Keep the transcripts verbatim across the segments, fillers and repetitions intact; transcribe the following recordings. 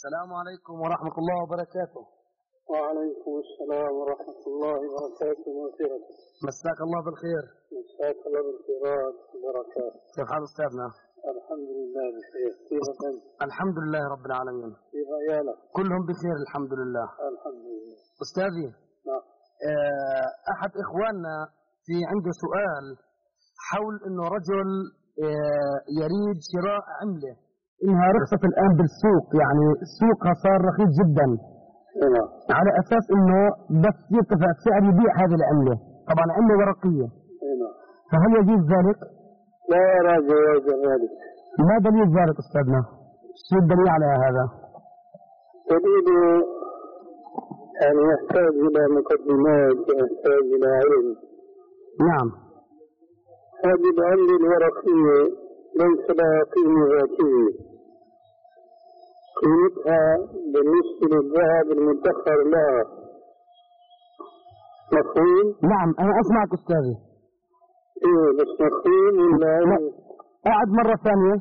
السلام عليكم ورحمة الله وبركاته. وعليكم السلام ورحمة الله وبركاته ومغفرته. مساك الله بالخير. مساك الله بالخيرات والبركات. كيف حال أستاذنا؟ الحمد لله بخير. كيفك أنت؟ الحمد لله رب العالمين. كيف عيالك؟ كلهم بخير الحمد لله. الحمد لله. أستاذي، نعم. أحد إخواننا في عنده سؤال حول إنه رجل يريد شراء عملة إنها رخصت الآن بالسوق، يعني سوقها صار رخيص جدا. نعم. على أساس إنه بس يرتفع السعر يبيع هذه العملة، طبعا عملة ورقية. نعم. فهل يجوز ذلك؟ لا أرى جواز ذلك. ما دليل ذلك أستاذنا؟ شو الدليل على هذا؟ دليل يعني يحتاج إلى مقدمات، يحتاج إلى علم. نعم. هذه العملة الورقية ليس لها قيمة ذاتية، قيمتها بالنسبة للذهب المدخر لها. مفهوم؟ نعم أنا أسمعك أستاذي. إيه بس مفهوم ولا إيه؟ أعد مرة ثانية.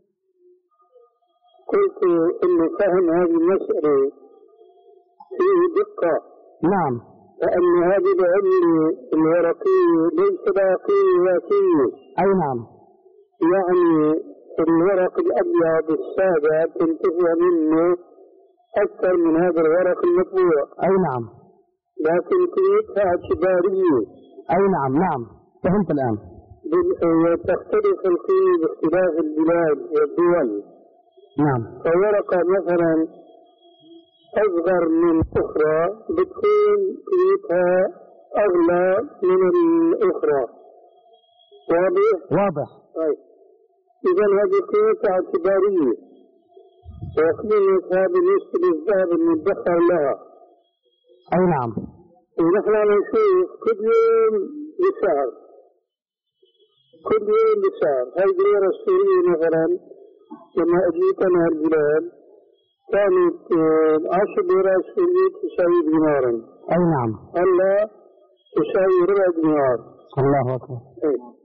قلت إن فهم هذه المسألة فيه دقة. نعم. لأن هذه العملة الورقية ليس لها قيمة ذاتية. أي نعم. يعني الورق الأبيض السادة تنتفع منه أكثر من هذا الورق المطبوع. أي نعم. لكن قيمتها اعتبارية. أي نعم نعم فهمت الآن. تختلف القيمة باختلاف البلاد والدول. نعم. فورقة مثلا أصغر من أخرى بتكون قيمتها أغلى من الأخرى. واضح؟ واضح. طيب إذا هذه قيمة اعتبارية، وقيمتها بالنسبة للذهب المدخر لها. أي نعم. ونحن نشوف كل يوم بسعر، كل يوم بسعر. هاي الليرة السورية مثلا لما أجيت أنا البلاد كانت عشر ليرات سورية تساوي دينارا. أي نعم. هلا تساوي ربع دينار. الله أكبر. إيه.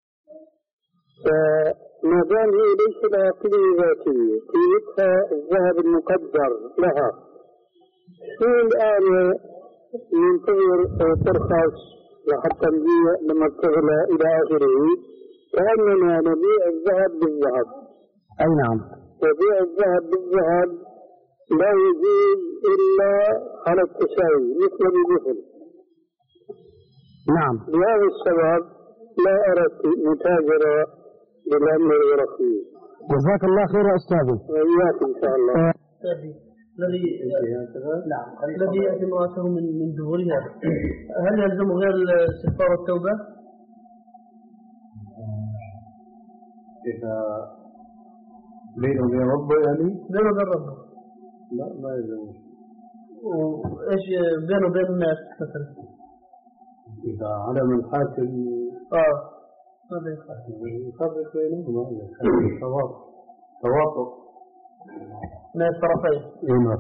فما دام هي ليس لها قيمة ذاتية، قيمتها الذهب المقدر لها، شو الآن ننتظر ترخص لحتى نبيع لما تغلى إلى آخره؟ كأننا نبيع الذهب بالذهب. أي نعم. وبيع الذهب بالذهب لا يجوز إلا على التساوي مثل بمثل. نعم. لهذا السبب لا أردت متاجرة بالعملة الورقية. جزاك الله خير يا أستاذي. وإياك إن شاء الله. الذي نعم الذي يأتي امرأته من من دبرها هل يلزم غير استغفار التوبة؟ إذا بينه وبين ربه يعني؟ بينه وبين ربه. لا ما يلزم. وإيش بينه وبين الناس مثلا؟ إذا علم الحاكم آه ماذا يفعل؟ يفرق بينهما تواطؤ تواطؤ من الطرفين. نعم.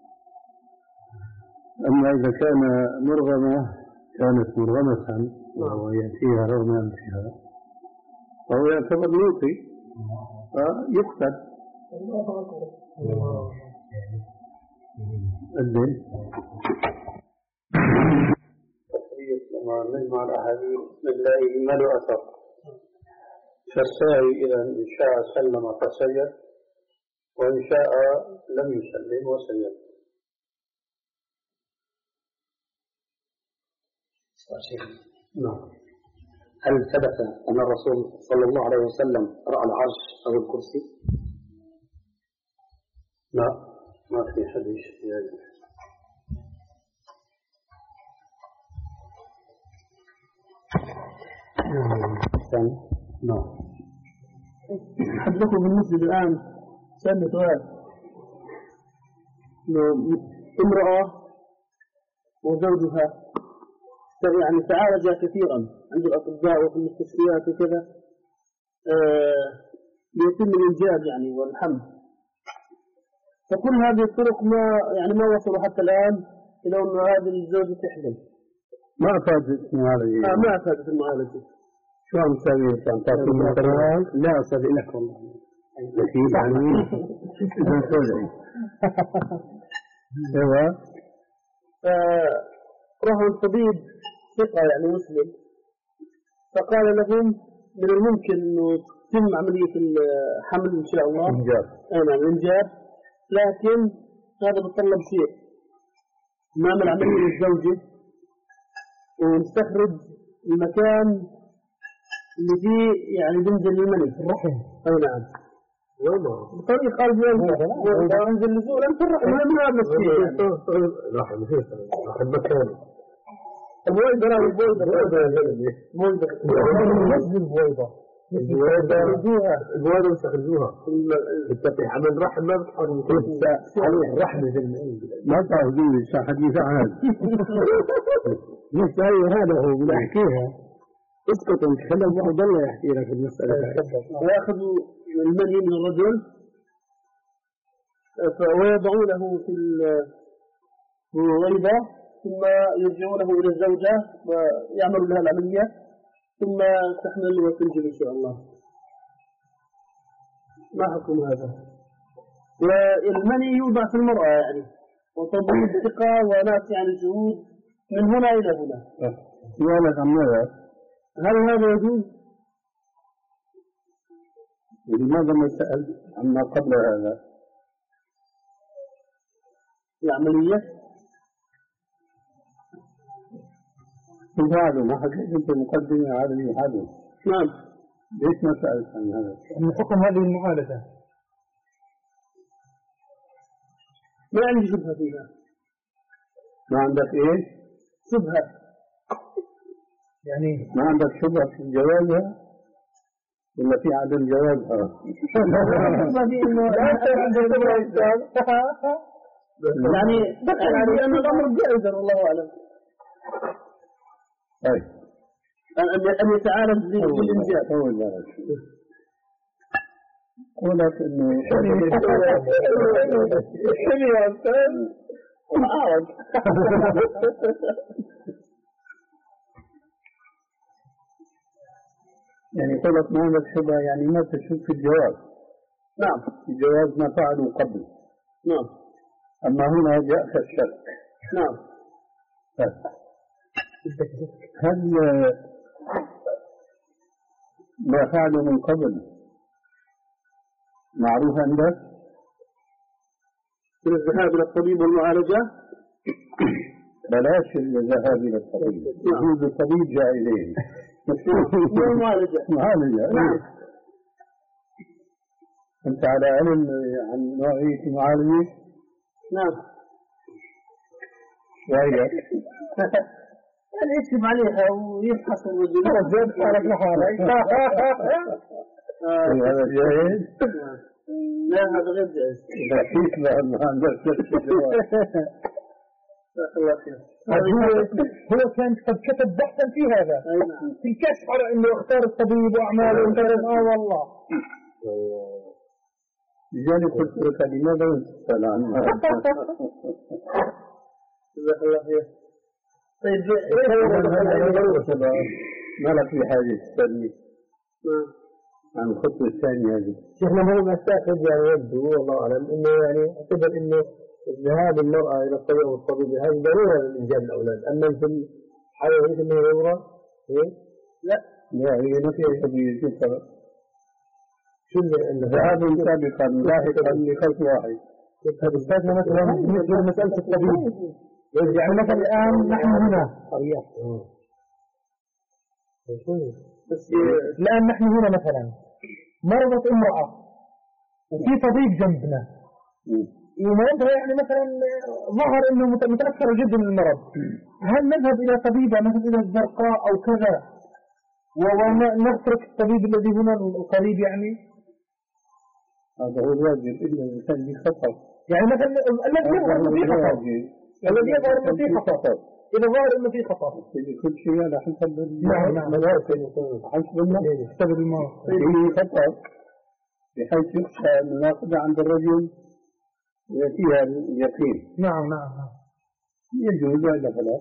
أما إذا كان مرغمة كانت مرغمة وهو يأتيها رغم أنفها فهو يعتبر موطي فيقتل. الدين لما نجمع الأحاديث نلاقي ما له أثر، فالساعي إذا إن شاء سلم فسير وإن شاء لم يسلم وسير. نعم. هل ثبت أن الرسول صلى الله عليه وسلم رأى العرش أو الكرسي؟ لا ما في حديث في هذا. نعم. حدثوا بالمسجد الآن سألني سؤال، لو امرأة وزوجها يعني تعالجا كثيرا عند الأطباء وفي المستشفيات وكذا آه ليتم الإنجاب يعني والحمل، فكل هذه الطرق ما يعني ما وصلوا حتى الآن إلى أن هذه الزوجة تحمل. ما أفادت المعالجة. آه ما أفادت المعالجة. شو عم تسوي؟ عم تعطي ماتريال؟ لا أستاذ لك والله. أكيد يعني إذا سوداء. أيوة. فراه الطبيب ثقة يعني مسلم، فقال لهم من الممكن أنه تتم عملية الحمل إن شاء الله. إنجاب. أي نعم إنجاب، لكن هذا بيتطلب شيء، نعمل عملية للزوجة ونستخرج المكان اللي فيه يعني بنزل المني الرحم. أي نعم. والله. بطريقة خارج الزوجة ينزل لزول أنت الرحم ما من هذا الشيء. راح نسيت راح المكان. البويضة لا البويضة البويضة البويضة البويضة البويضة بيستخرجوها بالتفتيح عمل رحم ما بتحرم عليه الرحم زي ما تعرفون إيش حديث عن هذا. مش أي هذا هو بنحكيها. اسكت انت خلي عبد الله يحكي لك المسألة. ويأخذوا المني من الرجل ويضعونه في الغيبة، ثم يرجعونه إلى الزوجة ويعملوا لها العملية، ثم تحمل وتنجب إن شاء الله. ما حكم هذا؟ والمني يوضع في المرأة يعني، وتضيب ثقة وناس يعني شهود من هنا إلى هنا. سؤالك عن ماذا؟ هل هذا يجوز؟ لماذا ما سألت عما قبل هذا؟ العملية؟ تفعله ما حكيت أنت مقدمة على هذا. نعم. ليش ما سألت عن هذا؟ من حكم هذه المعالجة؟ ما عندي شبهة فيها. ما عندك إيش؟ شبهة. يعني ما عندك شبهة في جوازها ولا في عدم جوازها؟ يعني يعني لأن الأمر جائز والله أعلم. أي أن أن يتعالج بالإنجاب. قولك إنه شنو يا أستاذ؟ معاك. يعني قولك ما عندك شبهة يعني ما تشك في الجواز. نعم. في الجواز ما فعلوا قبل. نعم. أما هنا جاء الشك. نعم. هل ما فعلوا من قبل معروف عندك؟ من الذهاب إلى الطبيب والمعالجة؟ بلاش الذهاب إلى الطبيب. وجود الطبيب جاء إليه. معالجة. معالجة. نعم. أنت على علم عن نوعية المعالجة؟ نعم. وهي يعني يكتب عليها ويفحص الرجل. زاد حالك لحالك. هذا جاهز؟ لا هذا غير جاهز. إذا كيف لأنه عندك نفس الجواب. الله خير. هو كان قد كتب بحثا في هذا في الكشف على انه اختار الطبيب واعماله وكذا. اه والله لذلك قلت لك لماذا تسأل عنها؟ جزاك الله خير. طيب ما لك في حاجة تسألني عن الخطوة الثانية هذه؟ شيخنا هو ما استأخذ يعني يبدو والله أعلم إنه يعني اعتبر إنه ذهاب المرأة إلى الطبيب والطبيب هذه ضرورة لإنجاب الأولاد. أما في الحالة هذه إنه ضرورة لا لا هي نفس الطبيب شو الفرق؟ شو اللي ذهاب سابقا لاحقا لخلق واحد. طيب استاذنا مثلا بالنسبة لمسألة الطبيب يعني مثلا الآن نحن هنا الآن نحن هنا مثلا مرضت امرأة وفي طبيب جنبنا ومرضها يعني مثلا ظهر انه متأثر جدا من المرض، هل نذهب الى طبيبة مثلا الى الزرقاء او كذا ونترك الطبيب الذي هنا القريب يعني؟ هذا هو الواجب إلا إذا كان في خطر. يعني مثلا الذي يظهر انه في خطر الذي يظهر انه في خطر إذا ظهر انه في خطر كل شيء على حسب نعم نعم حسب النقص حسب المرض فيه خطر بحيث يخشى المناقضة عند الرجل ويأتيها اليقين. نعم نعم نعم يجوز ولا فلا؟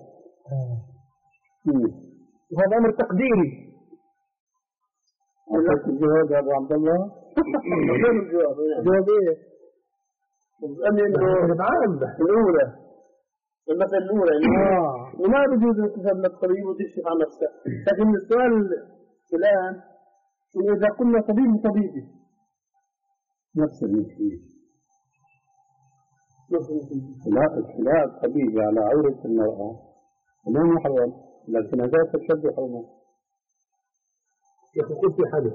وهذا أمر تقديري. أعطيك الجواب يا أبو عبد الله؟ وين الجواب؟ جواب ايه؟ أني إنه الأولى المسألة الأولى اه وما بيجوز أن تذهب للطبيب وتكشف عن نفسك، لكن السؤال الآن إنه إذا قلنا طبيب طبيبي نفس المشكلة. نفس المشكلة. لا اطلاع طبيعي على عورة المرأة لا محرم، لكن هذا تشد حرمة. يا أخي قلت في حالة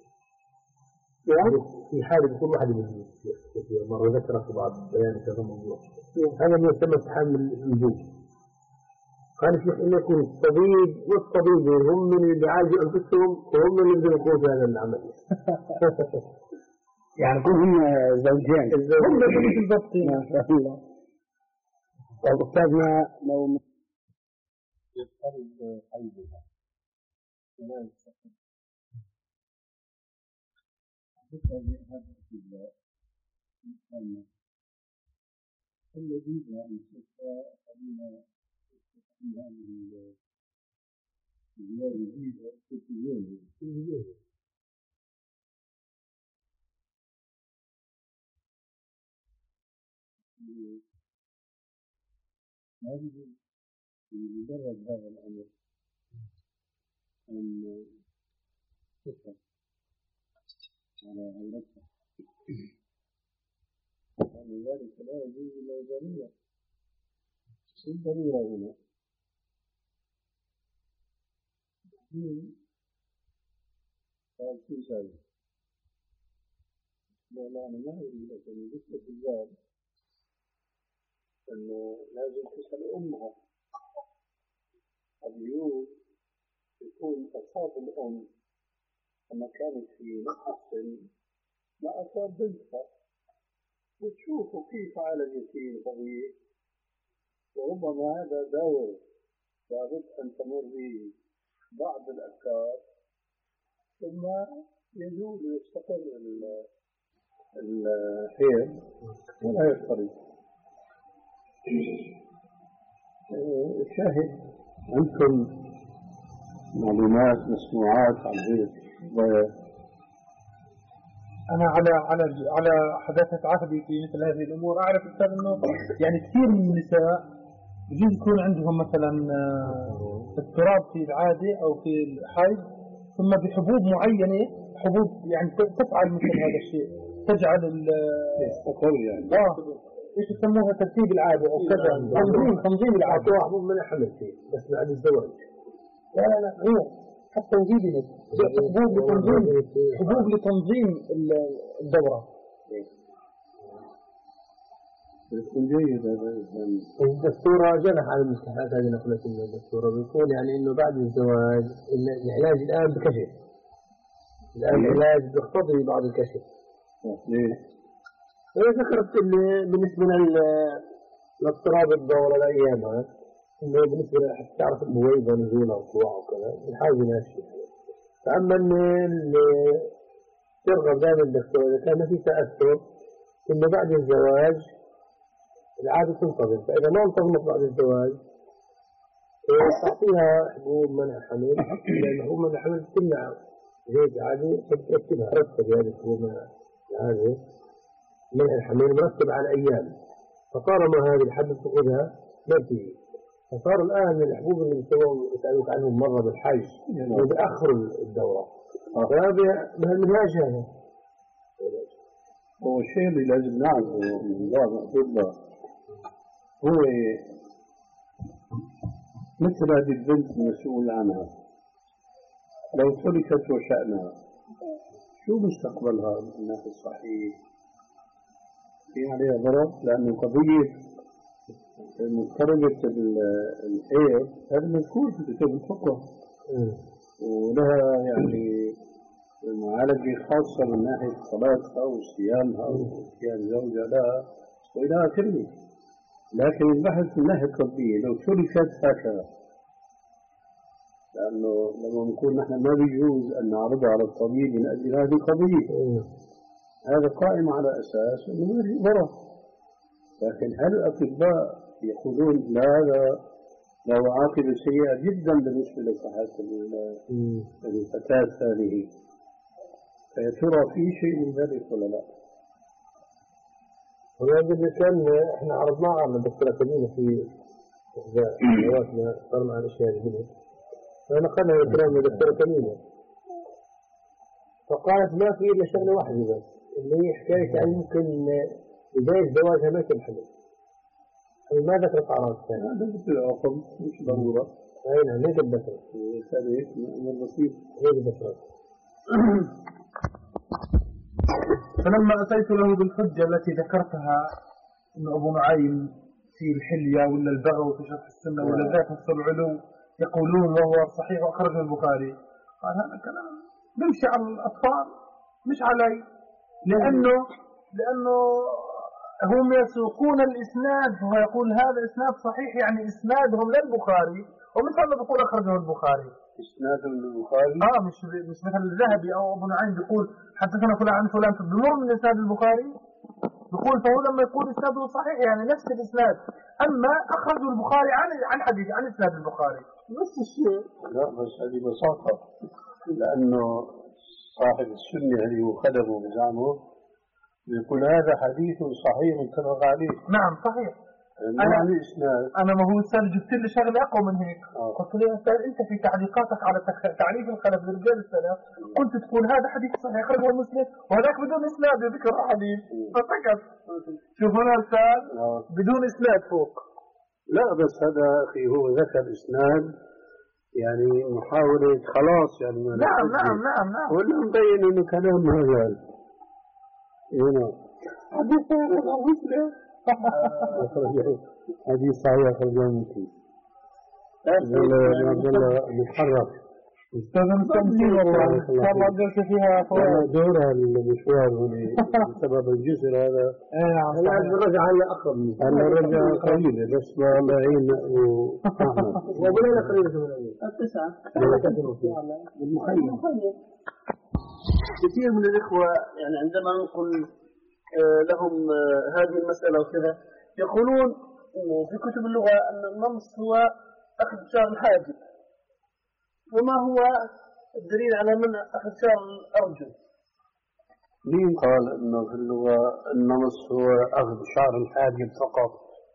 يعني في حالة بيكون واحد من مرة ذكر في بعض بيان كذا موضوع هذا ما يسمى اتحام الوجود. قال في حين يكون الطبيب والطبيبين هم من اللي بيعالجوا أنفسهم وهم من اللي يقوموا بهذا العمل. يعني كل هم زوجين هم اللي في الضبط. ما شاء الله. طيب أستاذنا لو يفترض قلبها الذي يعني خلينا هذه الزيارة الجديدة في اليوم هذه مجرد هذا الأمر أن تفهم على عورتها وأن ذلك لا يجوز إلا ضرورة. شو الضرورة هنا؟ قال في شيء لا لا أنا ما أريد أن يذكر في الباب أنه لازم تسأل أمها. اليوم يكون أصاب الأم لما كانت في محسن ما أصاب بنتها وتشوفوا كيف على اليتيم طبيعي، وربما هذا دور لابد أن تمر به بعض الأفكار ثم يزول ويستقر الحيض ولا يضطرب. الشاهد أنتم معلومات مسموعات عن هيك. أنا على على على حداثة عهدي في مثل هذه الأمور أعرف أستاذ إنه يعني كثير من النساء يجوز يكون عندهم مثلا اضطراب في العادة أو في الحيض ثم بحبوب معينة حبوب يعني تفعل مثل هذا الشيء تجعل ال يعني آه إيش يسموها ترتيب العادة أو كذا تنظيم تنظيم العادة. حبوب من حمل فيه بس بعد الزواج. لا لا لا هو حتى نجيبه حبوب لتنظيم حبوب لتنظيم الدورة. بيكون جيد هذا الدكتورة جنح على المستحيلات هذه نقلت لنا الدكتورة بيقول يعني إنه بعد الزواج العلاج الآن بكشف الآن العلاج بيقتضي بعض الكشف. ليه؟ هي ذكرت اللي بالنسبة لاضطراب الدورة لأيامها إنه بالنسبة حتى تعرف البويضة نزولها وطلوعها وكذا الحاجة ناشئة. فأما اللي ترغب دائما الدكتور إذا كان ما في تأثر إنه بعد الزواج العادة تنتظم، فإذا ما انتظمت بعد الزواج تعطيها حبوب منع حمل لأن حبوب منع حمل تمنع هيك عادي ترتبها رتب هذه الحبوب منع هذه منع الحمل مرتب على أيام فطالما هذه الحبل تأخذها ما بتيجي. فصار الآن الحبوب اللي بيسووا يسألوك عنهم مرة بالحج وبأخر الدورة فهذا بهالمنهاج هذا هو الشيء اللي لازم نعرفه من بعض الأطباء هو مثل هذه البنت المسؤول عنها لو تركت وشأنها شو مستقبلها من الناحية الصحية؟ في عليها ضرر لأنه قضية مضطربة الحيض هذا مذكور في كتاب الفقه ولها يعني معالجة خاصة من ناحية صلاتها وصيامها وصيام زوجها لها وإلى آخره. لكن البحث من ناحية طبية لو تركت هكذا لأنه لما نقول نحن ما بيجوز أن نعرضها على الطبيب من أجل هذه القضية هذا قائم على أساس أنه ما في ضرر. لكن هل الأطباء يقولون لا هذا له عاقبة سيئة جدا بالنسبة لصحة الفتاة هذه؟ يا ترى في شيء من ذلك ولا لا؟ ولكن كان احنا عرضناها على الدكتورة كريمة في إحدى حلقاتنا صار مع الأشياء الجديدة، فنقلنا الكلام من الدكتورة كريمة، فقالت ما في إلا شغلة واحدة بس اللي هي حكاية عن ممكن بداية زواجها ما تنحمل، ما ذكرت أعراض ثانية. هذا مثل العقم مش ضرورة. أي نعم هيك الذكر. هذا هيك أمر بسيط. هيك الذكر. فلما أتيت له بالحجة التي ذكرتها أن أبو نعيم في الحلية ولا البغو في شرح السنة ولا ذات نص العلو يقولون وهو صحيح أخرجه البخاري، قال هذا كلام بيمشي على الأطفال مش علي، لأنه لأنه هم يسوقون الإسناد، فهو يقول هذا إسناد صحيح يعني إسنادهم للبخاري، ومش هذا بيقول أخرجه البخاري إسناد البخاري آه مش مش مثل الذهبي أو أبو نعيم بيقول حدثنا فلان عن فلان بمر من إسناد البخاري، بيقول فهو لما يقول إسناده صحيح يعني نفس الإسناد، أما أخرجه البخاري عن عن حديث عن إسناد البخاري نفس الشيء. لا بس هذه بساطة، لأنه صاحب السنة اللي هو خدمه بزعمه يقول هذا حديث صحيح متفق عليه. نعم صحيح. أنا عن إسناد أنا ما هو أستاذ جبت لي شغلة أقوى من هيك. آه. قلت له يا أستاذ أنت في تعليقاتك على تعريف الخلف لرجال السلف قلت تقول هذا حديث صحيح أخرجه مسلم وهذاك بدون إسناد ذكر حديث فسكت. شوفوا هنا أستاذ آه. بدون إسناد فوق. لا بس هذا أخي هو ذكر إسناد يعني محاولة خلاص يعني ما نعم نعم نعم نعم ولا مبين إنه كلام مجال هنا حديث مسلم حديث صحيح أخرجه مسلم. عبد الله محرر أستاذ مستمتع والله إن شاء الله جلسة فيها فوائد. دورها المشوار بسبب الجسر هذا. إيه نعم. الآن نرجع على أقرب منه. أنا رجع قليلة بس والله يعين وأحمد. وبلينا قليلة من الأيام. التسعة. المخيم. كثير من الإخوة يعني عندما نقول لهم هذه المسألة وكذا يقولون في كتب اللغة أن النمص هو أخذ شعر الحاجب، وما هو الدليل على من أخذ شعر الأرجل؟ مين قال إنه في اللغة النمص هو أخذ شعر الحاجب فقط؟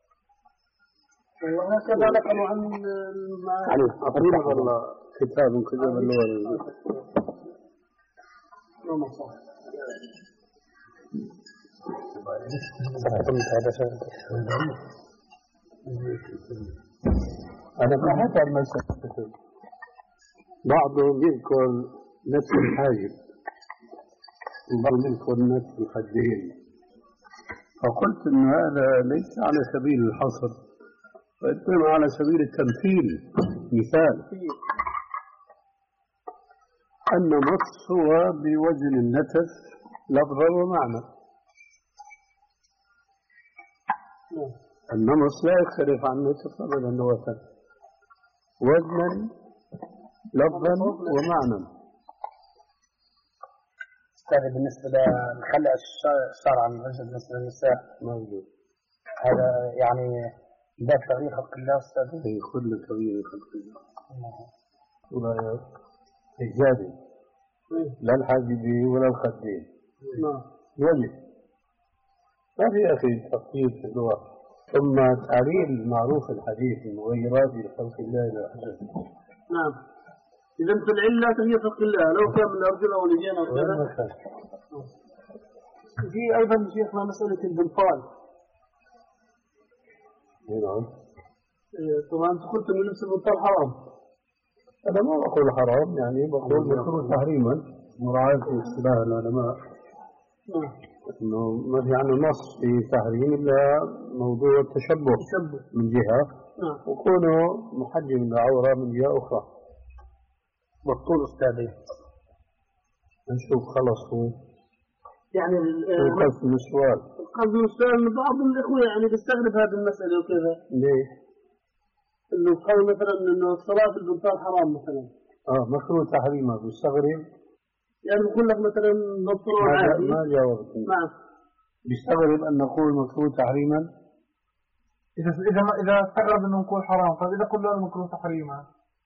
وهكذا نقلوا عن يعني أقريبا والله كتاب من كتاب اللغة أنا ما حتى المسألة بعضهم يذكر نفس الحاجب وبعضهم يذكر نفس الخدين، فقلت إن هذا ليس على سبيل الحصر وإنما على سبيل التمثيل. مثال أن نص هو بوزن النتف لفظا ومعنى. النمص لا يختلف عن النتف أبدا لغة، وزنا لفظا ومعنى. أستاذ بالنسبة لخلع الشعر عن الرجل بالنسبة للنساء موجود هذا يعني ده تغيير خلق الله أستاذ؟ في كل تغيير خلق الله ولا إجابي لا الحاجبي ولا الخدين وجه ما في أخي تفصيل في اللغة. ثم تعليل معروف الحديث من مغيرات لخلق الله إلى حسن. نعم. إذا في العلة تغيير خلق الله لو كان من الأرجل أو اليدين أو كذا. في أيضا شيخنا مسألة البنطال. نعم. طبعا أنت قلت إنه لبس البنطال حرام. أنا ما بقول حرام يعني بقول مكروه تحريما مراعاة اصطلاح العلماء. نعم. إنه ما في عنه نص في تحريم إلا موضوع التشبه من جهة نعم. وكونه محجم العورة من جهة أخرى. والطول أستاذي نشوف خلص هو يعني قسم السؤال قصد السؤال إن بعض الإخوة يعني بيستغرب هذه المسألة وكذا. ليه؟ إنه قال مثلا إنه الصلاة في البنطال حرام مثلا. آه مكروه تحريما بيستغرب. يعني بقول لك مثلا بنطلون عادي. ما جاوبتني. نعم. بيستغرب أن نقول مكروه تحريما. إذا إذا ما إذا استغرب إنه نقول حرام، طيب إذا قلنا مكروه تحريما بيستغرب.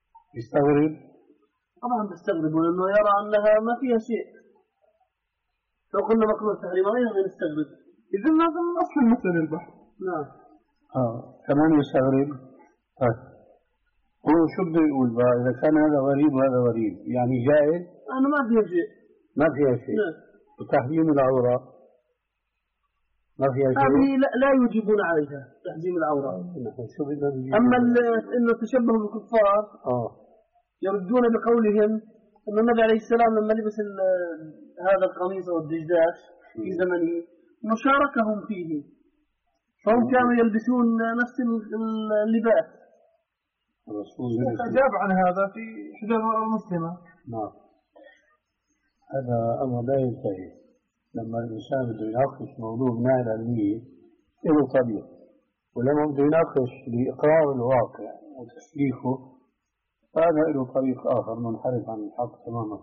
بيستغرب. طبعا بيستغربوا لأنه يرى أنها ما فيها شيء. لو قلنا مكروه تحريما أيضا نستغرب. إذا هذا من أصل المسألة البحث. نعم. اه كمان يستغرب. طيب هو شو بده يقول بقى إذا كان هذا غريب وهذا غريب يعني جائز؟ أنا ما فيها شيء. ما فيها شيء. نعم. وتحريم العورة ما فيها شيء. هذه لا, لا يجيبون عليها تحجيم العورة. شو بدنا نجيب؟ أما إنه تشبه بالكفار اه يردون بقولهم أن النبي عليه السلام لما لبس هذا القميص أو الدجداش في زمنه مشاركهم فيه، فهم كانوا يلبسون نفس اللباس. الرسول أجاب عن هذا في إحدى المسلمة. نعم. هذا أمر لا ينتهي. لما الإنسان بده يناقش موضوع بناء علمية له طريق، ولما بده يناقش لإقرار الواقع وتسليخه فهذا له طريق آخر منحرف عن الحق تماما.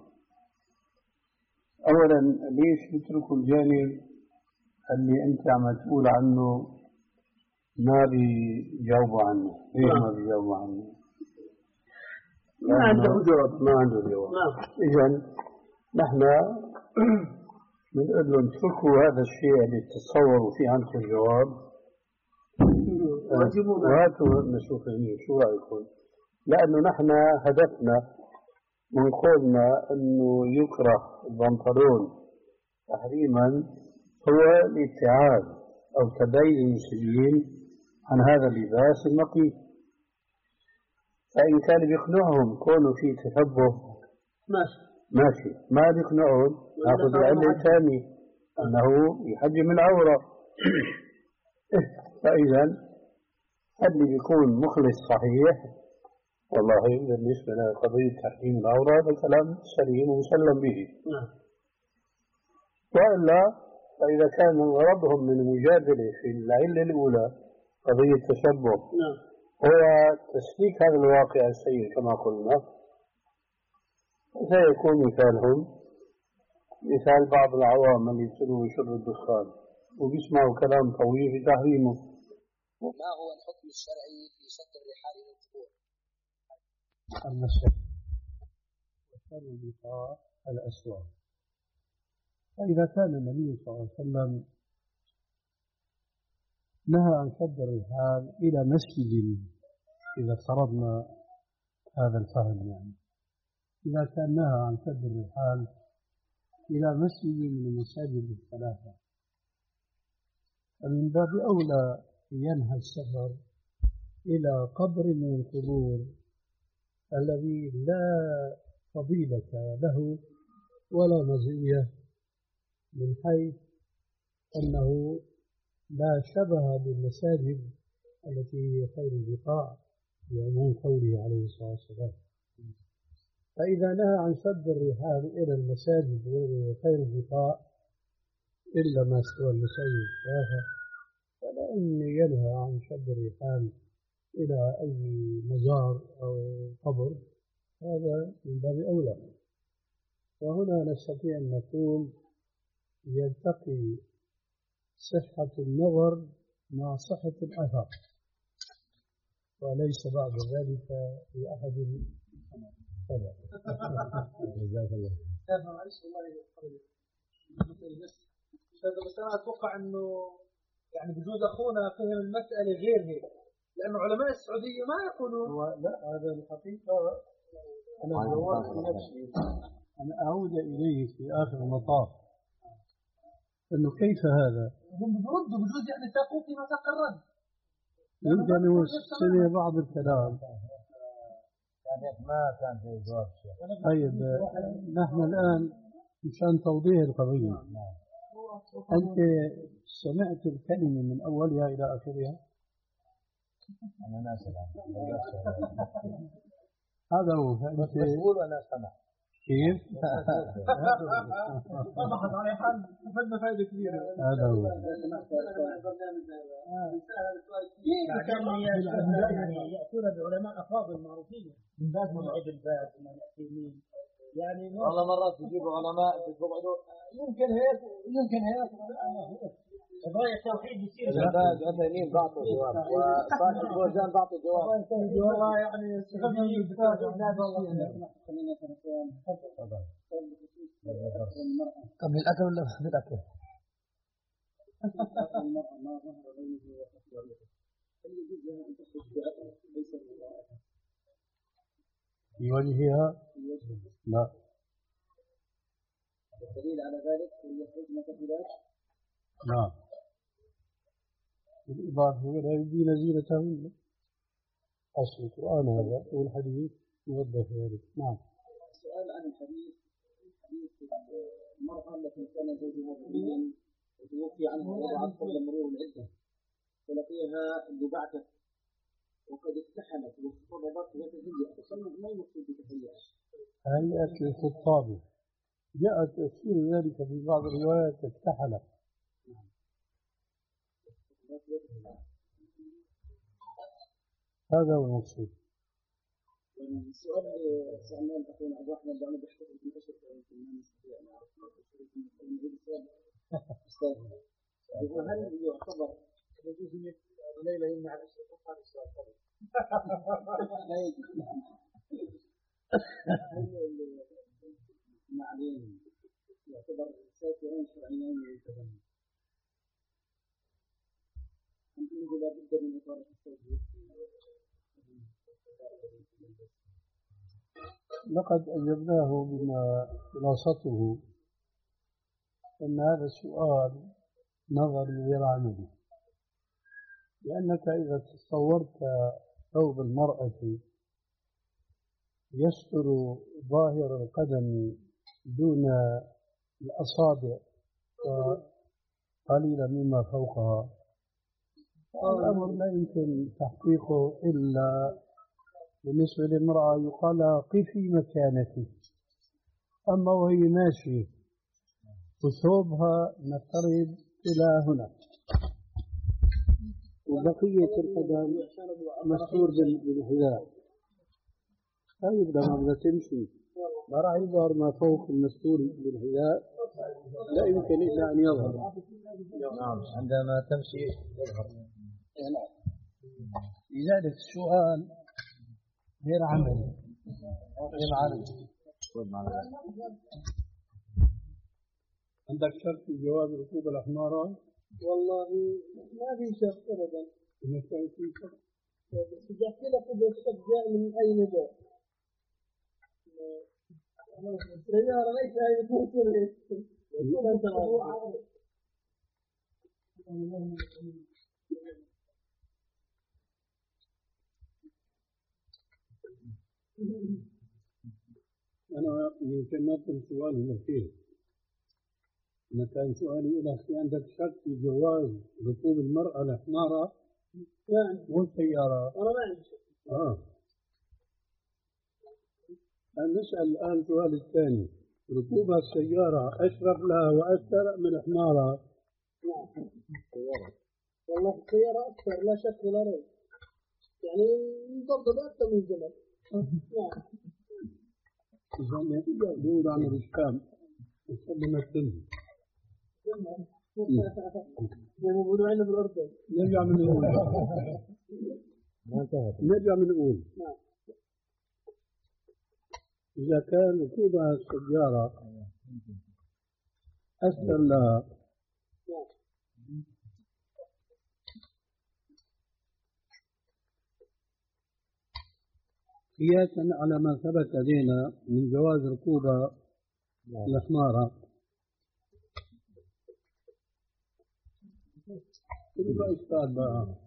أولا ليش نتركوا الجانب اللي أنت عم تقول عنه ما بيجاوبوا عنه؟ ليش ما بيجاوبوا عنه؟ ما عنده جواب. ما عنده جواب. إذن نحن بنقول لهم اتركوا هذا الشيء اللي تتصوروا فيه عنكم الجواب وهاتوا نشوف شو رأيكم. لأنه نحن هدفنا من قولنا أنه يكره البنطلون تحريما هو الابتعاد أو تبعيد المسلمين عن هذا اللباس النقي. فإن كان بيقنعهم كونه في تشبه ماشي ماشي، ما بيقنعهم ناخذ العلة الثاني أنه يحجم العورة. فإذا اللي بيكون مخلص صحيح والله بالنسبة لقضية تحريم العورة هذا كلام سليم ومسلم به. وإلا فإذا كان غرضهم من المجادلة في العلة الأولى قضية التشبه هو تسليك هذا الواقع السيء كما قلنا، سيكون مثالهم مثال بعض العوام اللي يبتلوا بشرب الدخان وبيسمعوا كلام طويل في تحريمه. ما هو الحكم الشرعي في شق الرحال للقبور؟ المسجد وشر اللقاء الأسواق. فإذا كان النبي صلى الله عليه وسلم نهى عن شد الرحال إلى مسجد، إذا افترضنا هذا الفهم يعني إذا كان نهى عن شد الرحال إلى مسجد من المساجد الثلاثة فمن باب أولى ينهى السفر إلى قبر من القبور الذي لا فضيلة له ولا مزية من حيث أنه لا شبه بالمساجد التي هي خير البقاع بعموم قوله عليه الصلاة والسلام. فإذا نهى عن شد الرحال إلى المساجد خير البقاع إلا ما سوى المساجد الثلاثة فلا أن ينهى عن شد الرحال إلى أي مزار أو قبر هذا من باب أولى. وهنا نستطيع أن نقول يلتقي صحة النظر مع صحة الأثر وليس بعد ذلك لأحد هذا. جزاك الله. بس أنا أتوقع إنه يعني بجوز أخونا فهم المسألة غير هيك، لأنه علماء السعودية ما يقولون. لا هذا الحقيقة أنا جوابت نفسي أنا أعود إليه في آخر المطاف إنه كيف هذا؟ هم بردوا بجوز يعني تقول فيما تقرر. يمكن يوصل بعض الكلام. يعني ما كان في جواب شيء. طيب نحن الآن مشان توضيح القضية أنت سمعت الكلمة من أولها إلى آخرها؟ أنا ناسل هذا هو. فأنت تقول أنا سمع كيف؟ طبعا على حال استفدنا فائدة كبيرة. هذا هو. يعني يأتون بعلماء أفاضل معروفين من باز من عبد الباز من الحكيمين يعني والله مرات يجيبوا علماء بيقعدوا يمكن هيك يمكن هيك قضايا التوحيد يصير الباز عثيمين بعطوا جواب وصالح الفوزان بعطوا جواب. والله يعني استفدنا من البتاع. قبل الأكل ولا بعد الأكل؟ المرأة ما ظهر بينه وبين هل يجوز لها أن تخرج بأكل ليس بضائعة في وجهها؟ لا. الدليل على ذلك أن يخرجن كفلات؟ نعم. بالإضافة إلى يبدين زينتهن. أصل القرآن هذا والحديث يوضح ذلك. نعم. السؤال عن الحديث حديث المرأة التي كان زوجها غنيا وتوفي عنها وضعت قبل مرور العدة ولقيها ببعثة وقد اكتحلت واختضبت وتهيأت تصنف ما المقصود بتهيأت؟ هيئة الخطاب جاء تفسير ذلك في بعض الروايات اكتحلت. هذا هو المقصود. السؤال سألناه أخونا أبو أحمد أنا بحثت في أشهر في ما نستطيع أن نعرف أستاذ يقول هل يعتبر يجوز أن ليلة يمنع الأشهر هذا السؤال طبعا لا يجوز معلم يعتبر سافرين شرعيين يتبنى أم أنه لا بد من إطارة التوجيه لقد أجبناه بما خلاصته أن هذا السؤال نظري غير عملي، لأنك إذا تصورت ثوب المرأة يستر ظاهر القدم دون الأصابع وقليلا مما فوقها، الأمر لا يمكن تحقيقه إلا بالنسبة للمرأة يقال قفي مكانتي. أما وهي ماشية وثوبها نفترض إلى هنا وبقية القدم مستور بالحذاء، فيبدأ ما بدها تمشي ما راح يظهر ما فوق المستور بالحذاء، لا يمكن إلا أن يظهر. نعم عندما تمشي يظهر. لذلك السؤال غير عملي غير عملي. عندك شك في جواز ركوب الأحمار؟ والله ما في شك أبدا. ما في شك. بس إذا احكي لك إذا الشك جاء من أين جاء؟ السيارة ليس أي مكان يكون أنت أنا يمكن ما كنت سؤالي مثير. أنا كان سؤالي إلى في عندك شك في جواز ركوب المرأة الحمارة والسيارة؟ أنا ما عندي شك. آه. نسأل الآن السؤال الثاني، ركوب السيارة أشرف لها وأكثر من الحمارة؟ نعم. والله السيارة أكثر لا شك ولا ريب، يعني مفضل أكثر من الجمل. نعم. إذا يقول عن الإسلام يسلم السنة. زي ما بيقولوا عندنا في الأردن. نرجع من الأول. نرجع من الأول. إذا كان ركوبها السيارة أسهل لها قياسا على ما ثبت لدينا من جواز ركوب الحمارة، كل إشكال بقى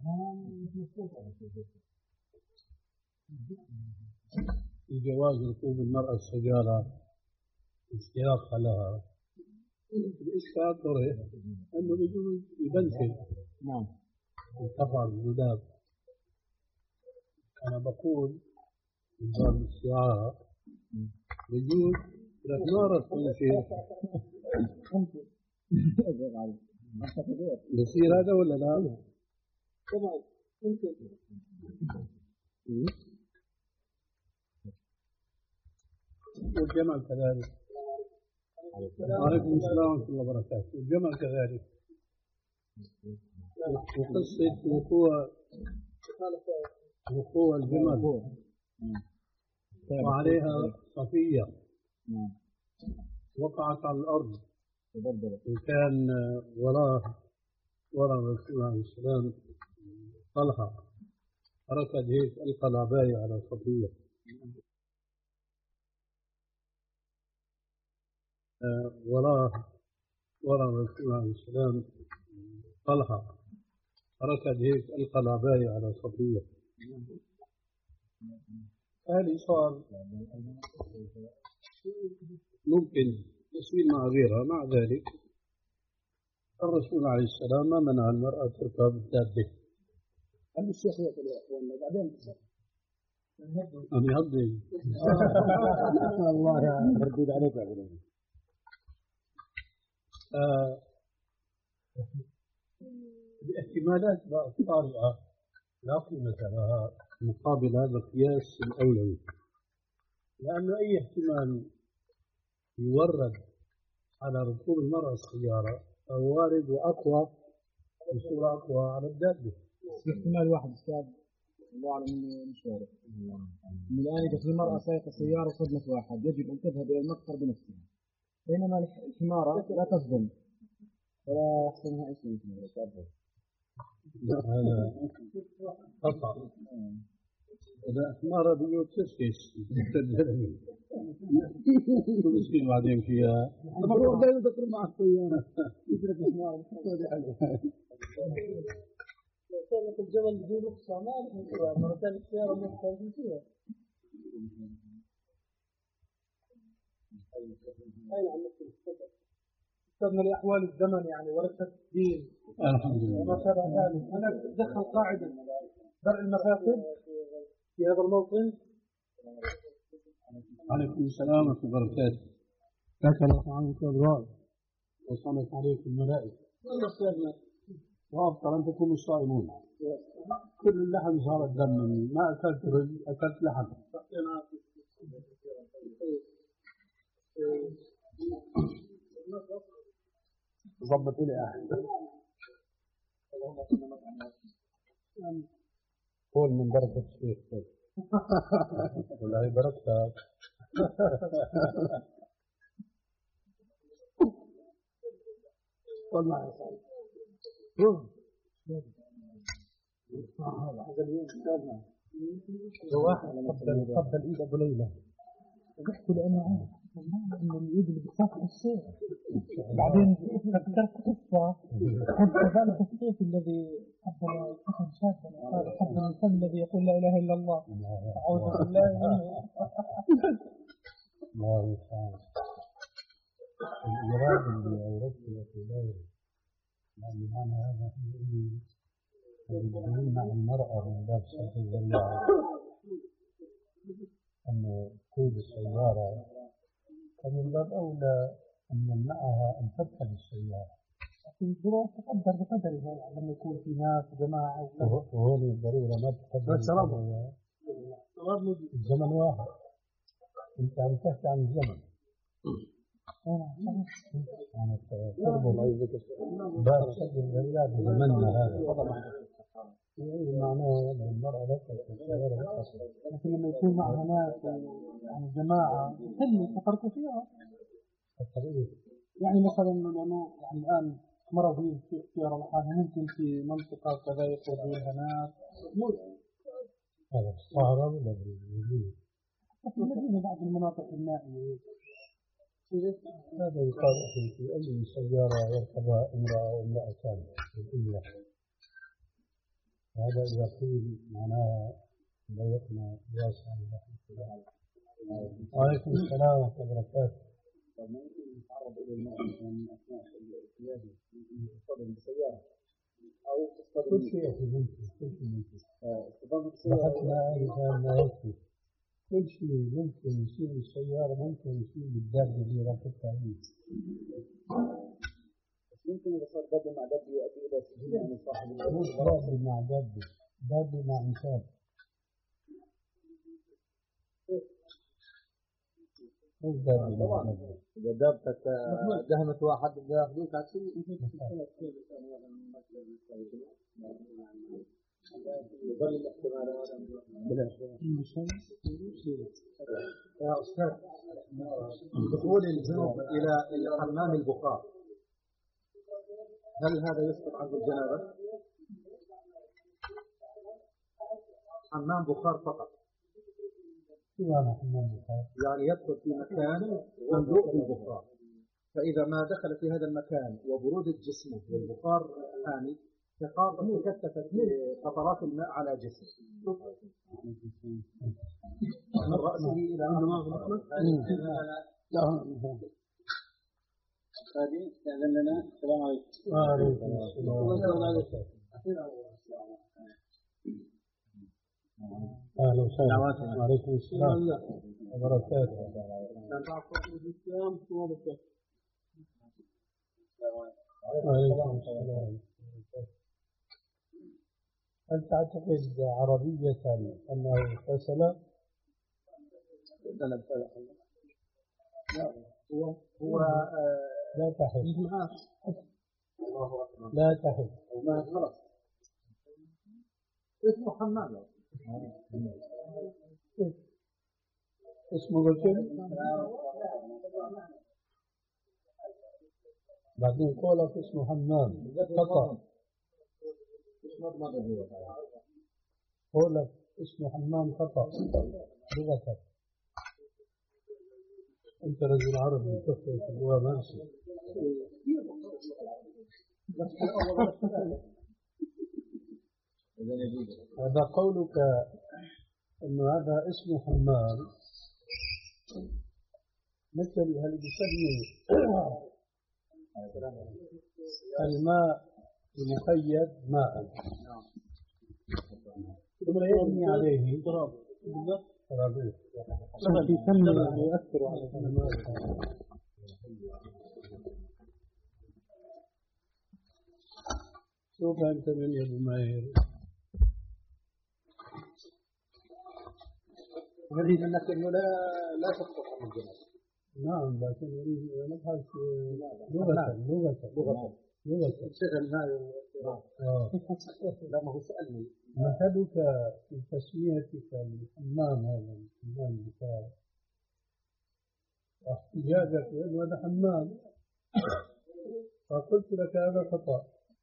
في جواز ركوب المرأة السيارة اشتياقها لها. الإشكال طرح أنه بيجوز يبنسل. نعم. وطبعا الجداب أنا بقول من باب الاستعارة بيجوز الحمارة تنشر. بصير هذا ولا لا؟ طبعا ممكن. والجمل كذلك. وعليكم السلام ورحمة الله وبركاته. والجمل كذلك. وقصة وقوع وقوع الجمل وعليها صفية وقعت على الأرض وكان وراه ورا الرسول عليه السلام طلحة، ركض هيك ألقى العباية على صفية. وراه ورا الرسول عليه السلام طلحة، ركض هيك ألقى العباية على صفية. هذه صار ممكن يصير مع غيرها. مع ذلك الرسول عليه السلام ما منع المرأة تركب الدابة. هل الشيخ يقول يا اخوان وبعدين أم يهضم الله يردد عليك يا اخوان. الاحتمالات طارئة لا قيمة لها مقابل هذا القياس الأولوي، لأن أي احتمال يورد على ركوب المرأة السيارة فهو وارد وأقوى بصورة أقوى على الدابة. في احتمال واحد أستاذ الله أعلم مش عارف، من الآن إذا في مرأة سائقة سيارة وصدمت واحد يجب أن تذهب إلى المقطر بنفسها، بينما الحمارة لا تصدم ولا يحصلها أي شيء. هذا خطأ. إذا حمارة بيوت تسكيس تدرمي مسكين بعدين فيها المفروض دائما تقرب مع الطيارة يدرك الحمارة في الجبل بدون رخصة ما أعرف مرتين السيارة مختلفة فيها. أي نعم استخدمنا لأحوال الزمن يعني وليس الدين. الحمد لله. وما شابه ذلك. أنا أدخل قاعدة درء المفاسد في هذا الموطن. عليكم السلام ورحمة الله وبركاته. كتبت عنك الأبرار وصلت عليكم الملائكة وأفطر أن تكونوا صائمون. كل اللحم صار الدم مني، ما أكلت رز أكلت لحم. ضبط لي أحد قول من بركة الشيخ والله بركتك. والله يا صاحبي واحد قبل قبل إيد أبو ليلى وقلت له أنا عارف إنه الإيد اللي بتصافح الشيخ. بعدين فكرت قصة قد كذلك الصوت الذي قبل الحسن شابا قال قبل الفم الذي يقول لا إله إلا الله أعوذ بالله منه. الله يسعدك. الإرادة اللي أوردتها في الآية يعني معنى هذا أنه مع المرأة من باب صرف الذريعة أن تقود السيارة، فمن باب أولى أن نمنعها أن تركب السيارة. لكن الظروف تقدر بقدرها يعني لما يكون في ناس جماعة وهون الضرورة ما تقدر الزمن واحد. أنت عم تحكي عن الزمن أنا تربط باب صرف الذريعة بزمننا هذا يعني معناه أن المرأة لا تركب السيارة، لكن لما يكون معها ناس يعني جماعة خلي تفرقوا فيها. يعني مثلا لأنه يعني الآن مرضين في اختيار الحاجة ممكن في منطقة كذا يقودوا لها ناس هذا الصحراء ولا بالمدينة؟ في المدينة بعض المناطق النائية هذا يقال في أي سيارة يركبها امرأة أو امرأتان بالإلا. هذا إذا قيل معناها ضيقنا واسعا رحمة الله. وعليكم السلام ورحمة الله وبركاته. ممكن يتعرض إلى المرأة من أثناء القيادة تصطدم بسيارة أو تصطدم كل شيء في بنتي كل شيء ممكن. لاحظنا إذا ما يكفي كل شيء ممكن يصير بالسيارة ممكن يصير بالدابة اللي راكبتها هي. ممكن إذا صار دابة مع دابة يؤدي إلى سجين عن صاحب مش دابة مع دابة، دابة مع إنسان. مش دابة مع دابة. إذا دابتك دهمت واحد ياخذوك على السوق يظل الاحتمال هذا. يا أستاذ دخول الجنوب إلى إلى حمام البخار هل هذا يسقط عنه الجنابة؟ حمام بخار فقط. يعني حمام بخار يعني يدخل في مكان مملوء بالبخار، فإذا ما دخل في هذا المكان وبرودة جسمه والبخار حامي تقاطع تكثفت قطرات الماء على جسمه من رأسه إلى هذه استأذن لنا. السلام عليكم. وعليكم السلام. أهلا وسهلا. وعليكم السلام وبركاته. وعليكم السلام. هل تعتقد عربية أنه اغتسل؟ لا هو هو لا تحل. لا تحل. اسمه حمام. اسمه رجل. بعدين قولك اسمه حمام خطأ. قولك اسمه حمام خطأ لغتك. أنت رجل عربي تفهم في اللغة ماشي. هذا قولك أنه هذا اسمه حمام مثل هل بيسمي الماء المقيد ماء ثم يبني عليه ترابيط يؤثر على الماء. شوف أنت من يا أبو ماهر. نريد أنك إنه لا لا تسقط عن الجنابة. نعم لكن نريد نبحث لغة لغة لغة لغة شغل هاي. لا ما هو سألني. مثلك في تسميتك للحمام هذا الحمام بتاع احتجاجك بأنه هذا حمام فقلت لك هذا خطأ.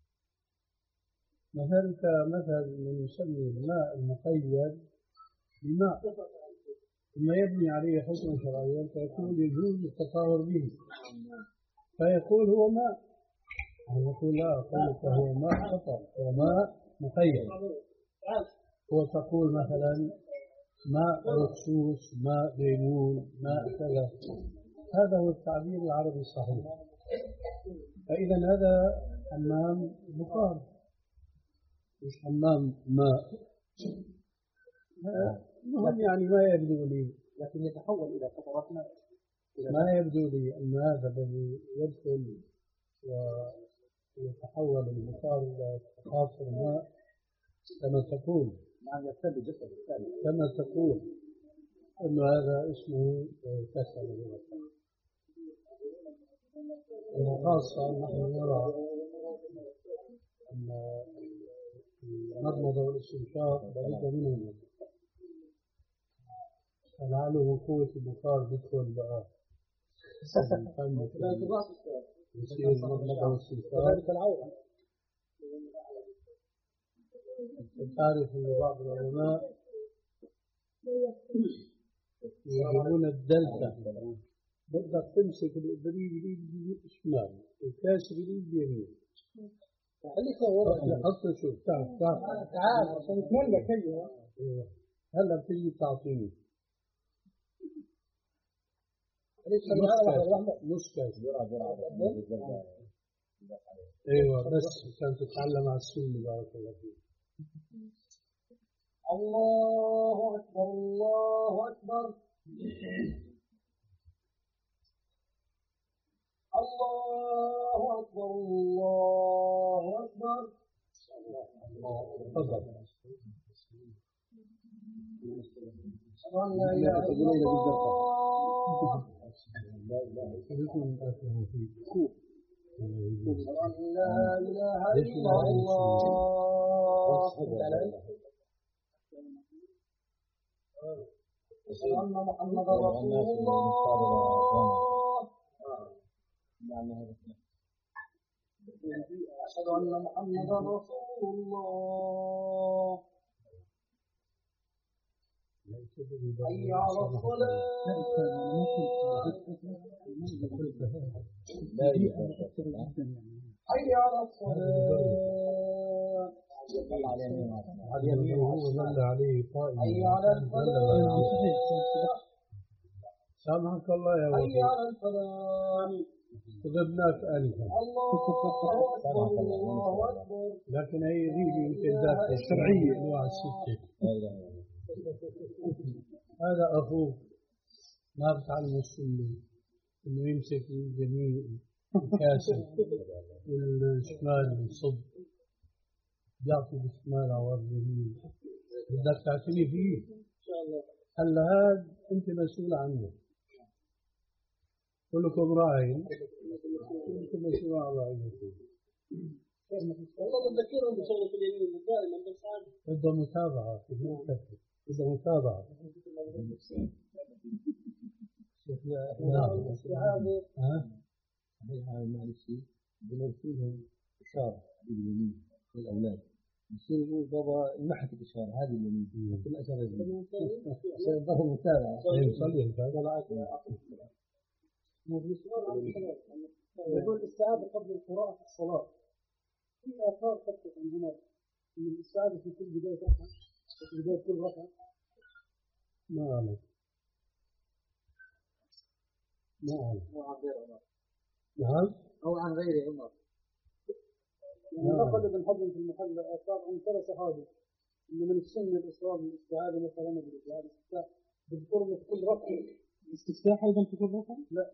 مثلك مثل من يسمي الماء المقيد بماء ثم يبني عليه حكم شرعيا فيقول يجوز التطهر به فيقول هو ماء. يقول لا قولك هو ماء خطأ هو ماء مقيد. هو تقول مثلا ماء رخصوص ماء ليمون ماء كذا. هذا هو التعبير العربي الصحيح. فإذا هذا حمام بخار مش حمام ماء. المهم يعني ما يبدو لي لكن يتحول إلى قطرات ماء. ما يبدو لي أن هذا الذي يدخل ويتحول البخار إلى قطرات الماء كما تقول نعم يرتد جسد الثاني كما تقول أن هذا اسمه كسل الوطن. وخاصة نحن نرى أن المضمضة والاستنشاق لابد منهم فلعله قوة البخار تدخل بقى يصير المضمضة والاستنشاق. تعرف أن بعض العلماء يجيبون الدلتا بدك تمسك الإبريق باليد الشمال والكاس باليد اليمين. خليك ورا حط شوف تعال تعال تعال عشان تملك هي. ايوه هلا بتيجي تعطيني نص كاس. ايوه بس عشان تتعلم على السنة. بارك الله فيك. الله أكبر الله أكبر الله أكبر الله أكبر. تفضل. لا إله إلا الله. لا إله إلا الله. أشهد أن محمدا رسول الله. أشهد أن محمدا رسول الله. حي على الصلاة. حي على الصلاة. حي على الفلاح. سامحك الله يا حي على الفلاح. قدرناك أنفا الله أكبر الله أكبر. لكن هي ذي يمكن ذات الشرعية أنواع الستة. هذا أخوك ما بتعلم السنة إنه يمسك اليمين الكاسة والشمال الصب يعطي بالشمال على اليمين. بدك تعتني فيه إن شاء الله. هلا هذا أنت مسؤول عنه. كلكم راعين كلكم مسؤول عن رعيته. والله بذكرهم بشغلة اليمين دائما بس عادي. بده متابعة بده متابعة. نعم. هذا معلش بنرسلهم إشارة باليمين للأولاد. يصير يقول بابا نحت الإشارة هذه اليمين. كل أشارة اليمين. عشان يضلهم متابعة. يصلي هذا لا أكل. يقول الاستعاذة قبل القراءة في الصلاة. في آثار تثبت عن هنا أن الاستعاذة في كل بداية ركعة في بداية كل ركعة. ما أعلم. ما أعلم. أو عن غير عمر. نعم. أو عن غير عمر. يعني نقل ابن حزم في المحل آثار عن ثلاث صحابي إن من السنة الإصرار بالاستعاذة مثلا بالاستعاذة بالاستفتاح بالذكر في كل ركعة. الاستفتاح أيضا في كل ركعة؟ لا.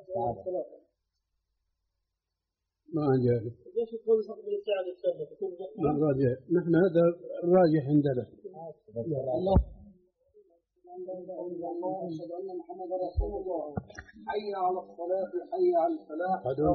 ما عندي. ليش يقول بالاستعاذة الثالثة في كل ركعة؟ الراجح نحن هذا الراجح عندنا. الله. أشهد أن محمدا رسول الله. حي على الصلاة حي على الفلاح.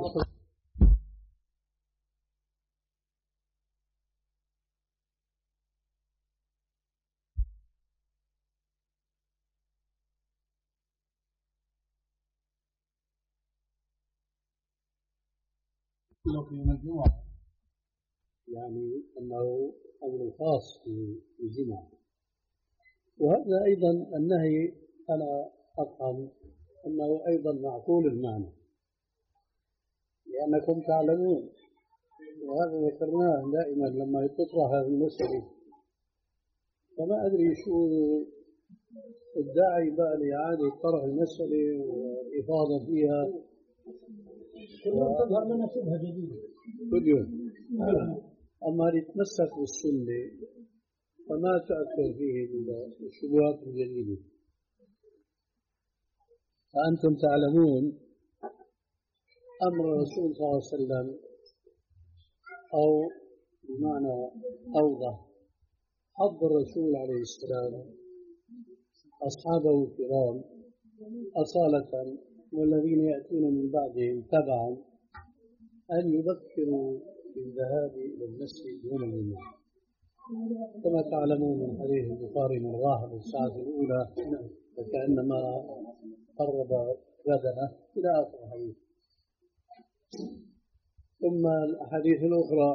في يوم الجمعة يعني أنه أمر خاص في الجمعة. وهذا أيضا النهي أنا أفهم أنه أيضا معقول المعنى لأنكم تعلمون وهذا ذكرناه دائما لما تطرح هذه المسألة. فما أدري شو الداعي بقى لإعادة طرح المسألة والإفاضة فيها. كل يوم تظهر منها شبهة جديدة. كل يوم. أما يتمسك بالسنة فما تأثر فيه الشبهات الجديدة. فأنتم تعلمون أمر الرسول صلى الله عليه وسلم أو بمعنى أوضح حض الرسول عليه السلام أصحابه الكرام أصالة والذين يأتون من بعدهم تبعا أن يبكروا بالذهاب إلى المسجد يوم الجمعة. كما تعلمون من حديث البخاري من راح بالساعة الأولى فكأنما قرب بدنه إلى آخر الحديث. ثم الأحاديث الأخرى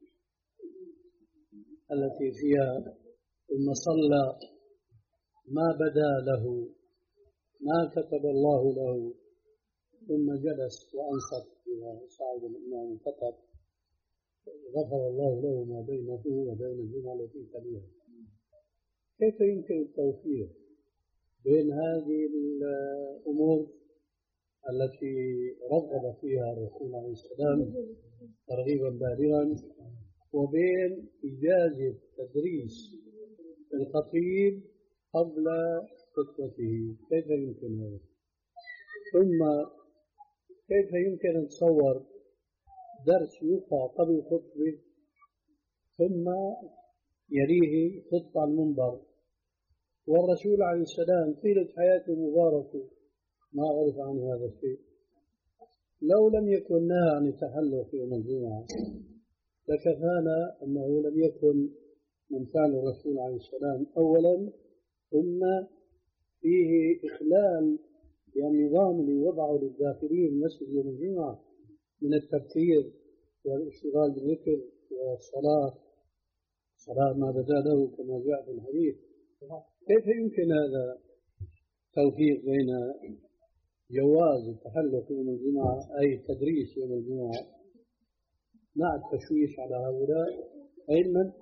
التي فيها ثم صلى ما بدا له ما كتب الله له ثم جلس وأنصت إذا صعد الإمام كتب غفر الله له ما بينه وبين الجمعة التي تليها. كيف يمكن التوفيق بين هذه الأمور التي رغب فيها الرسول عليه السلام ترغيبا بالغا وبين إجازة تدريس الخطيب قبل خطبته؟ كيف يمكن هذا؟ ثم كيف يمكن أن تصور درس يقع قبل الخطبة ثم يليه خطبة على المنبر والرسول عليه السلام طيلة حياته مباركة ما عرف عنه هذا الشيء. لو لم يكن نهى عن التحلق يوم الجمعة لكفانا أنه لم يكن من فعل الرسول عليه السلام أولا ثم فيه إخلال بالنظام اللي وضعه للداخلين مسجد يوم الجمعة من التفكير والاشتغال بالذكر والصلاة الصلاة ما بدا له كما جاء في الحديث. كيف يمكن هذا التوفيق بين جواز التحلق يوم الجمعة أي تدريس يوم الجمعة مع التشويش على هؤلاء، علما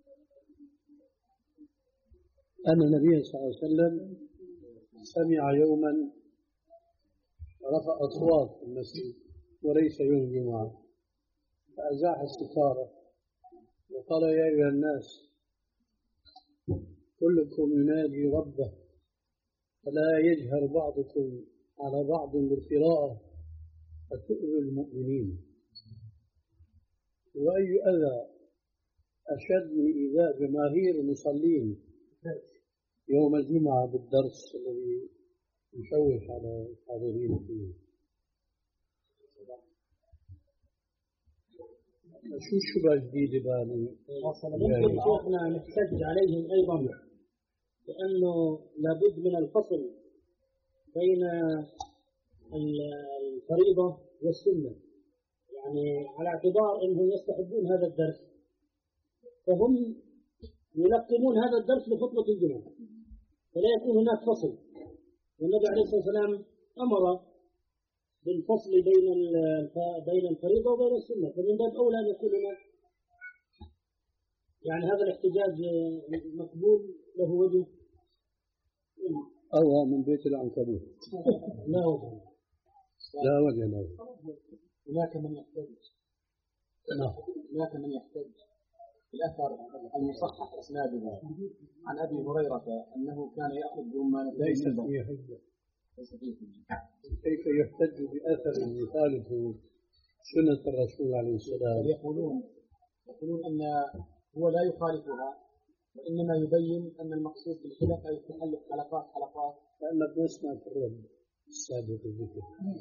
أن النبي صلى الله عليه وسلم سمع يوما رفع أصوات في المسجد وليس يوم الجمعة، فأزاح الستارة وقال يا أيها الناس كلكم ينادي ربه فلا يجهر بعضكم على بعض بالقراءة فتؤذي المؤمنين. وأي أذى أشد من إيذاء جماهير المصلين يوم الجمعة بالدرس الذي يشوش على الحاضرين فيه. شو الشبهة الجديدة باني؟ ممكن شيخنا نحتج عليهم أيضا لأنه لابد من الفصل بين الفريضة والسنة، يعني على اعتبار أنهم يستحبون هذا الدرس فهم يلقمون هذا الدرس لخطبة الجمعة، فلا يكون هناك فصل. والنبي عليه الصلاة والسلام أمر بالفصل بين بين الفريضة وبين السنة، فمن باب أولى أن يكون هناك يعني هذا الاحتجاج مقبول له وجه أو من بيت العنكبوت. لا وجه لا وجه له. هناك من يحتج هناك من يحتج الأثر المصحح إسناده عن أبي هريرة أنه كان يأخذ برمانتين. ليس فيه حجة. كيف يحتج بأثر يخالف سنة الرسول عليه السلام؟ يقولون يقولون أن هو لا يخالفها وإنما يبين أن المقصود بالخلاف أي تحلق حلقات حلقات. لأنك ما سمعت الرد السابق الذكر.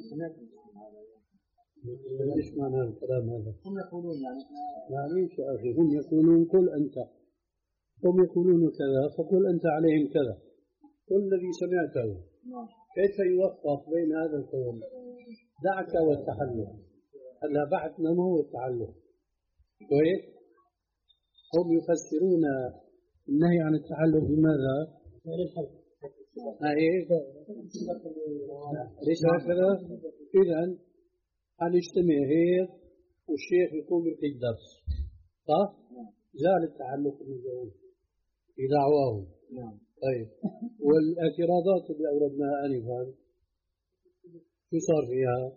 ليش معنى الكلام هذا؟ هم يقولون يعني معليش يا أخي، هم يقولون قل أنت، هم يقولون كذا فقل أنت عليهم كذا، قل الذي سمعته. كيف يوفق بين هذا القول؟ دعك والتحلق، هلا بعثنا ما هو التعلق كويس؟ هم يفسرون النهي عن التحلق بماذا؟ أيه؟ ليش هكذا؟ إذن هنجتمع هيك والشيخ يقوم يلقي الدرس، صح؟ زال التعلق بالجوز في دعواهم. طيب والاعتراضات اللي أوردناها آنفا شو صار فيها؟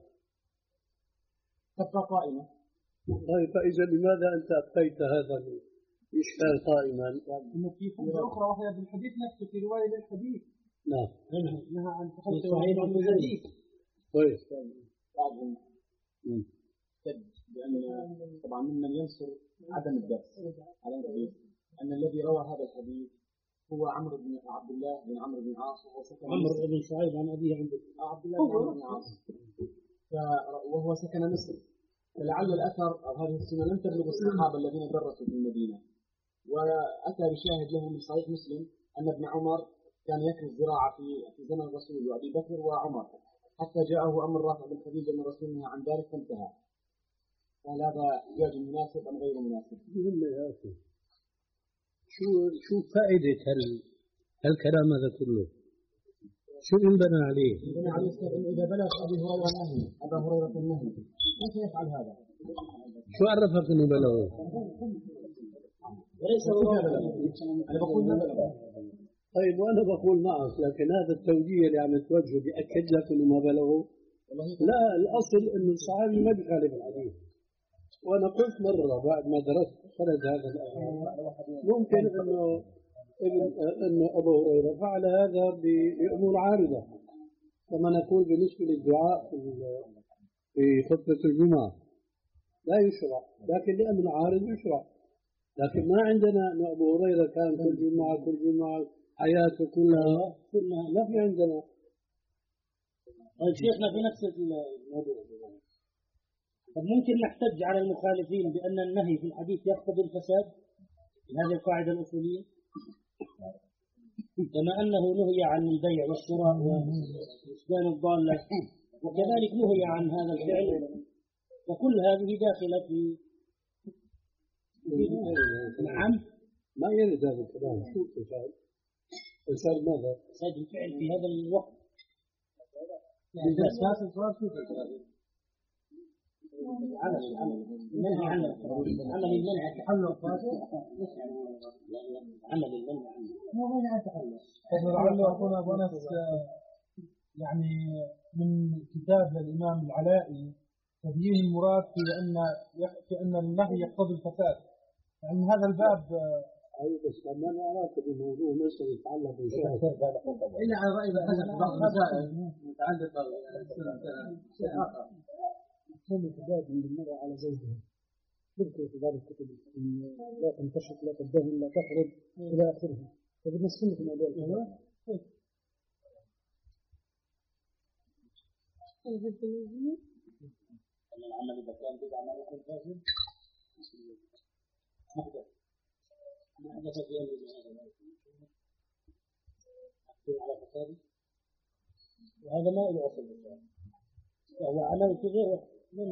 تبقى قائمة. طيب فإذا لماذا أنت أبقيت هذا الإشكال قائما؟ في أخرى وهي بالحديث نفسه في رواية للحديث. نعم. إنها عن تحدث صحيح عن الحديث. كويس. بعضهم يحتج بأن طبعا ممن ينصر عدم الدرس على الحديث أن الذي روى هذا الحديث هو عمرو بن عبد الله بن عمرو بن العاص، وهو سكن عمرو بن شعيب عن أبيه عند عبد الله بن عمرو بن العاص، وهو سكن مصر، فلعل الأثر أو هذه السنة لم تبلغ الصحابة الذين درسوا في المدينة. وأتى بشاهد له من صحيح مسلم أن ابن عمر كان يكري الزراعة في في زمن الرسول وأبي بكر وعمر، حتى جاءه أمر رافع بن خديجة من رسولنا عن ذلك فانتهى. هل هذا احتجاج مناسب أم غير مناسب؟ يا أخي شو شو فائدة هال هالكلام هذا كله؟ شو ينبنى عليه؟ ينبنى عليه إذا بلغ أبي هريرة النهي أبا هريرة النهي كيف يفعل هذا؟ شو عرفك إنه بلغه؟ وليس هو أنا بقول ما بلغ. طيب وأنا بقول معك، لكن هذا التوجيه اللي عم توجهه بأكد لك إنه ما بلغه؟ لا، الأصل إنه الصحابي ما بيخالف الحديث. وأنا قلت مرة بعد ما درست سند هذا الأمر ممكن إنه إنه أبو هريرة فعل هذا بأمور عارضة، كما نقول بالنسبة للدعاء في خطبة الجمعة لا يشرع، لكن لأمر عارض يشرع. لكن ما عندنا أن أبو هريرة كان كل جمعة كل جمعة حياته كلها كلها ما في عندنا. طيب شيخنا في نفس الموضوع، طب ممكن نحتج على المخالفين بأن النهي في الحديث يقتضي الفساد؟ هذه القاعدة الأصولية. كما أنه نهي عن البيع والشراء وإسكان الضالة، وكذلك نهي عن هذا الفعل، وكل هذه داخلة في نعم. ما يرد هذا الكلام. شو الفساد؟ الفساد ماذا؟ فساد الفعل في هذا الوقت. يعني الأساس الفرار شو الفساد؟ العمل العمل المنهي عنه، العمل المنهي التحلل فاسد، عمل المنهي عنه مو منهي عن التحلل. لعله أخونا أبو أنس يعني من كتاب للإمام العلائي تبيين المراد في أن في أن النهي يقتضي الفساد، يعني هذا الباب. أي بس ما أنا أراك بموضوع مسألة يتعلق بالشهر إلا على رأي حسب بعض المسائل متعلقة بشيء آخر. كل الحجاب من المرأة على زوجها تذكر في بعض الكتب لا تنتشط لا تدهن لا تخرج إلى آخره، فبدنا نسلم في الموضوع الأول. العمل إذا كان بدعة ما يكون فاسد محدث محدث في أمر على فساد، وهذا ما له أصل بالفعل، وهو عمل في غير من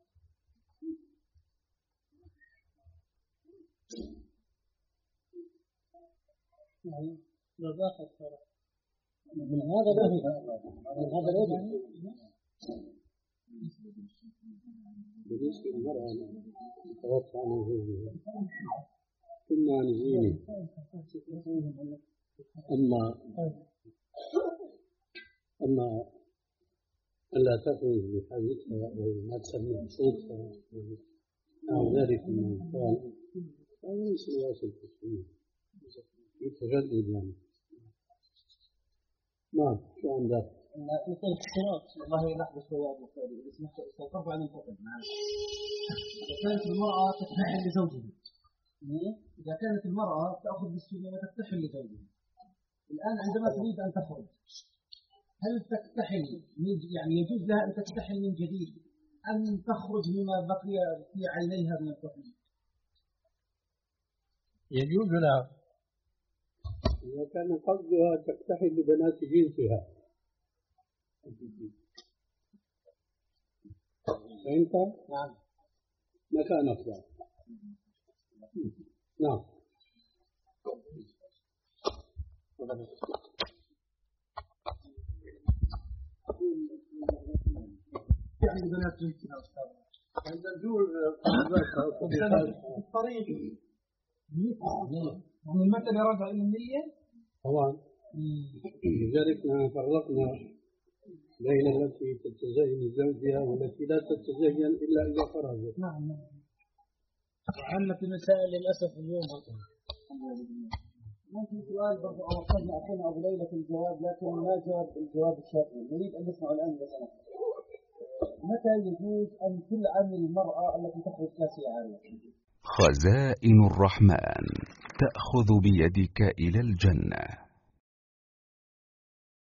يعني نظافة الصلاة من هذا الوجه من هذا الوجه. بالنسبة للمرأة توفى عنها زوجها ثم عن زينه، أما أما ألا تخرج بحاجتها أو ما تسميه صوتها أو ذلك من الأطفال فهذا ليس واصل في السنة، في تجدد يعني. نعم شو عندك؟ يكون اختلاط والله لحظة شوية أبو خالد بس استوقف عن الفقد معنا. إذا كانت المرأة تتحل لزوجها، إذا كانت المرأة تأخذ بالسنة وتتحل لزوجها، الآن عندما تريد أن تخرج هل تكتحل يعني يجوز لها أن تكتحل من جديد أم تخرج مما بقي في عينيها من الطفل؟ يجوز لها إذا كان قصدها تكتحل ببنات جنسها، فأنت نعم مكان أفضل. نعم يعني بنات جنسها أستاذ عند نقول الطريق يعني المثل يرجع إلى النية طبعا. لذلك نحن فرقنا بين التي تتزين زوجها والتي لا تتزين إلا إذا خرجت. نعم نعم. عامة المسائل للأسف اليوم ممكن سؤال برضه أوصلنا أخونا أبو ليلى في الجواب لكن ما جاوب الجواب الشافعي، نريد أن نسمع الآن مثلا متى يجوز أن تلعن المرأة التي تخرج كاسية عارية؟ خزائن الرحمن تأخذ بيدك إلى الجنة.